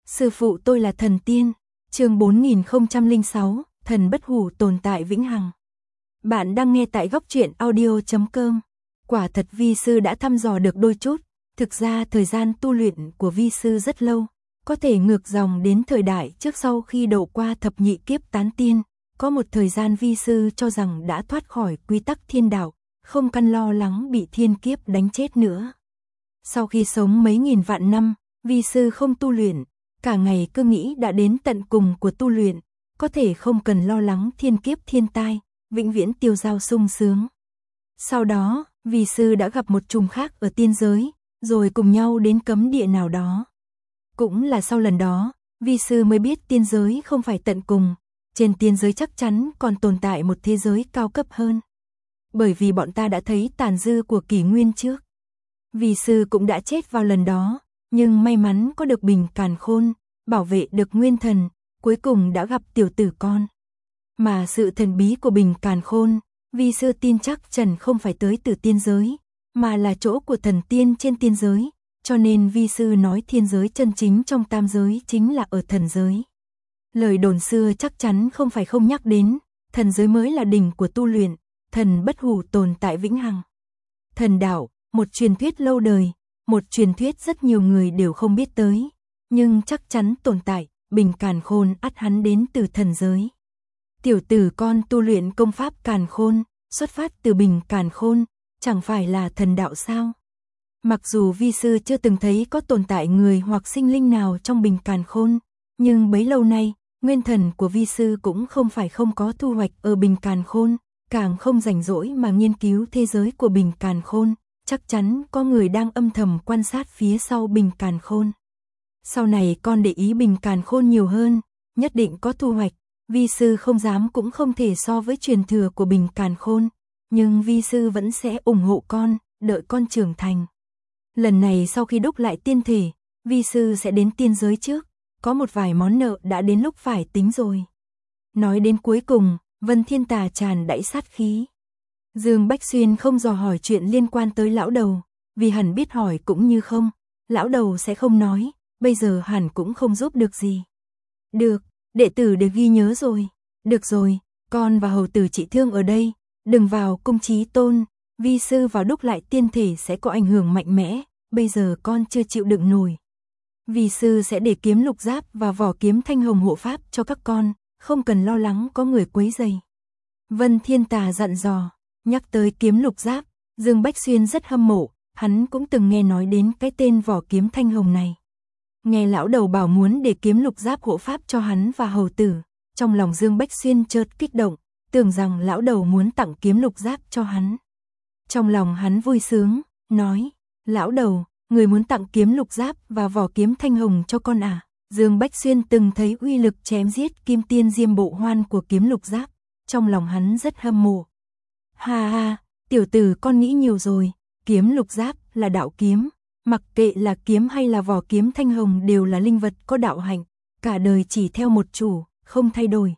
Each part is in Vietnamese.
Sư phụ tôi là thần tiên. Chương 4006, thần bất hủ tồn tại vĩnh hằng. Bạn đang nghe tại góc truyện audio.com. Quả thật vi sư đã thăm dò được đôi chút, thực ra thời gian tu luyện của vi sư rất lâu, có thể ngược dòng đến thời đại trước sau khi độ qua thập nhị kiếp tán tiên, có một thời gian vi sư cho rằng đã thoát khỏi quy tắc thiên đạo, không cần lo lắng bị thiên kiếp đánh chết nữa. Sau khi sống mấy nghìn vạn năm, vi sư không tu luyện, cả ngày cứ nghĩ đã đến tận cùng của tu luyện, có thể không cần lo lắng thiên kiếp thiên tai, vĩnh viễn tiêu dao sung sướng. Sau đó, vi sư đã gặp một trùng khác ở tiên giới, rồi cùng nhau đến cấm địa nào đó. Cũng là sau lần đó, vi sư mới biết tiên giới không phải tận cùng, trên tiên giới chắc chắn còn tồn tại một thế giới cao cấp hơn. Bởi vì bọn ta đã thấy tàn dư của kỷ nguyên trước. Vi sư cũng đã chết vào lần đó, nhưng may mắn có được bình càn khôn, bảo vệ được nguyên thần, cuối cùng đã gặp tiểu tử con. Mà sự thần bí của bình càn khôn, vi sư tin chắc chắn không phải tới từ tiên giới, mà là chỗ của thần tiên trên tiên giới, cho nên vi sư nói thiên giới chân chính trong tam giới chính là ở thần giới. Lời đồn xưa chắc chắn không phải không nhắc đến, thần giới mới là đỉnh của tu luyện, thần bất hủ tồn tại vĩnh hằng. Thần đạo, một truyền thuyết lâu đời, một truyền thuyết rất nhiều người đều không biết tới, nhưng chắc chắn tồn tại, bình càn khôn ắt hắn đến từ thần giới. Tiểu tử con tu luyện công pháp càn khôn, xuất phát từ bình càn khôn, chẳng phải là thần đạo sao? Mặc dù vi sư chưa từng thấy có tồn tại người hoặc sinh linh nào trong bình càn khôn, nhưng bấy lâu nay, nguyên thần của vi sư cũng không phải không có thu hoạch ở bình càn khôn, càng không rảnh rỗi mà nghiên cứu thế giới của bình càn khôn, chắc chắn có người đang âm thầm quan sát phía sau bình càn khôn. Sau này con để ý bình càn khôn nhiều hơn, nhất định có thu hoạch, vi sư không dám cũng không thể so với truyền thừa của bình càn khôn, nhưng vi sư vẫn sẽ ủng hộ con, đợi con trưởng thành. Lần này sau khi đúc lại tiên thể, vi sư sẽ đến tiên giới trước, có một vài món nợ đã đến lúc phải tính rồi. Nói đến cuối cùng, Vân Thiên Tà tràn đẫy sát khí. Dương Bách Xuyên không dò hỏi chuyện liên quan tới lão đầu, vì hẳn biết hỏi cũng như không, lão đầu sẽ không nói, bây giờ hẳn cũng không giúp được gì. Được, đệ tử được ghi nhớ rồi. Được rồi, con và hầu tử trị thương ở đây, đừng vào cung Chí Tôn, vi sư vào đúc lại tiên thể sẽ có ảnh hưởng mạnh mẽ, bây giờ con chưa chịu đựng nổi. Vi sư sẽ để kiếm lục giáp và vỏ kiếm thanh hồng hộ pháp cho các con, không cần lo lắng có người quấy rầy. Vân Thiên Tà dặn dò. Nhắc tới kiếm lục giáp, Dương Bách Xuyên rất hâm mộ, hắn cũng từng nghe nói đến cái tên vỏ kiếm thanh hồng này. Nghe lão đầu bảo muốn để kiếm lục giáp hộ pháp cho hắn và hầu tử, trong lòng Dương Bách Xuyên chợt kích động, tưởng rằng lão đầu muốn tặng kiếm lục giáp cho hắn. Trong lòng hắn vui sướng, nói, lão đầu, người muốn tặng kiếm lục giáp và vỏ kiếm thanh hồng cho con à? Dương Bách Xuyên từng thấy uy lực chém giết kim tiên diêm bộ hoan của kiếm lục giáp, trong lòng hắn rất hâm mộ. Ha ha, tiểu tử con nghĩ nhiều rồi, kiếm lục giáp là đạo kiếm, mặc kệ là kiếm hay là vỏ kiếm thanh hồng đều là linh vật có đạo hạnh, cả đời chỉ theo một chủ, không thay đổi.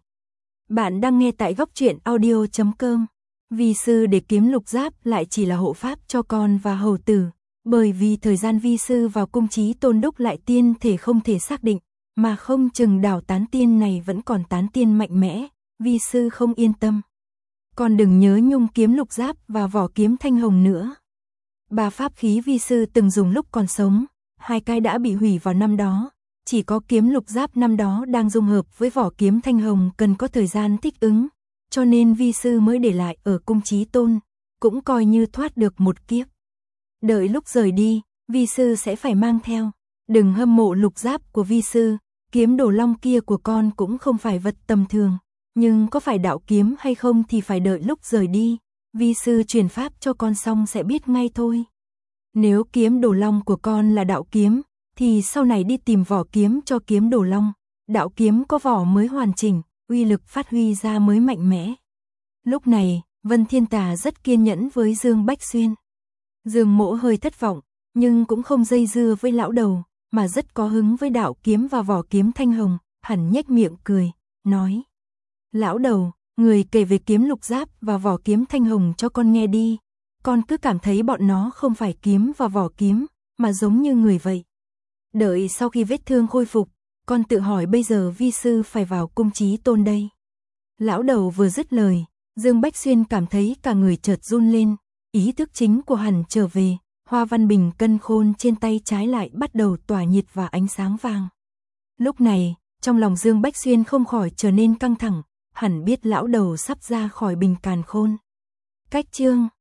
Bạn đang nghe tại góc truyện audio.com. Vi sư để kiếm lục giáp lại chỉ là hộ pháp cho con và hầu tử, bởi vì thời gian vi sư vào cung Chí Tôn đúc lại tiên thể không thể xác định, mà không chừng đảo tán tiên này vẫn còn tán tiên mạnh mẽ, vi sư không yên tâm. Con đừng nhớ nhung kiếm lục giáp và vỏ kiếm thanh hồng nữa. Ba pháp khí vi sư từng dùng lúc còn sống, hai cái đã bị hủy vào năm đó, chỉ có kiếm lục giáp năm đó đang dung hợp với vỏ kiếm thanh hồng cần có thời gian thích ứng, cho nên vi sư mới để lại ở cung Chí Tôn, cũng coi như thoát được một kiếp. Đợi lúc rời đi, vi sư sẽ phải mang theo, đừng hâm mộ lục giáp của vi sư, kiếm đồ long kia của con cũng không phải vật tầm thường. Nhưng có phải đạo kiếm hay không thì phải đợi lúc rời đi, vi sư truyền pháp cho con xong sẽ biết ngay thôi. Nếu kiếm đồ long của con là đạo kiếm, thì sau này đi tìm vỏ kiếm cho kiếm đồ long, đạo kiếm có vỏ mới hoàn chỉnh, uy lực phát huy ra mới mạnh mẽ. Lúc này, Vân Thiên Tà rất kiên nhẫn với Dương Bách Xuyên. Dương Mỗ hơi thất vọng, nhưng cũng không dây dưa với lão đầu, mà rất có hứng với đạo kiếm và vỏ kiếm thanh hồng, hẳn nhếch miệng cười, nói. Lão đầu, người kể về kiếm lục giáp và vỏ kiếm thanh hồng cho con nghe đi, con cứ cảm thấy bọn nó không phải kiếm và vỏ kiếm, mà giống như người vậy. Đợi sau khi vết thương khôi phục, con tự hỏi bây giờ vi sư phải vào cung Chí Tôn đây. Lão đầu vừa dứt lời, Dương Bách Xuyên cảm thấy cả người chợt run lên, ý thức chính của hắn trở về, hoa văn bình cân khôn trên tay trái lại bắt đầu tỏa nhiệt và ánh sáng vàng. Lúc này, trong lòng Dương Bách Xuyên không khỏi trở nên căng thẳng, hẳn biết lão đầu sắp ra khỏi bình càn khôn. Cách chương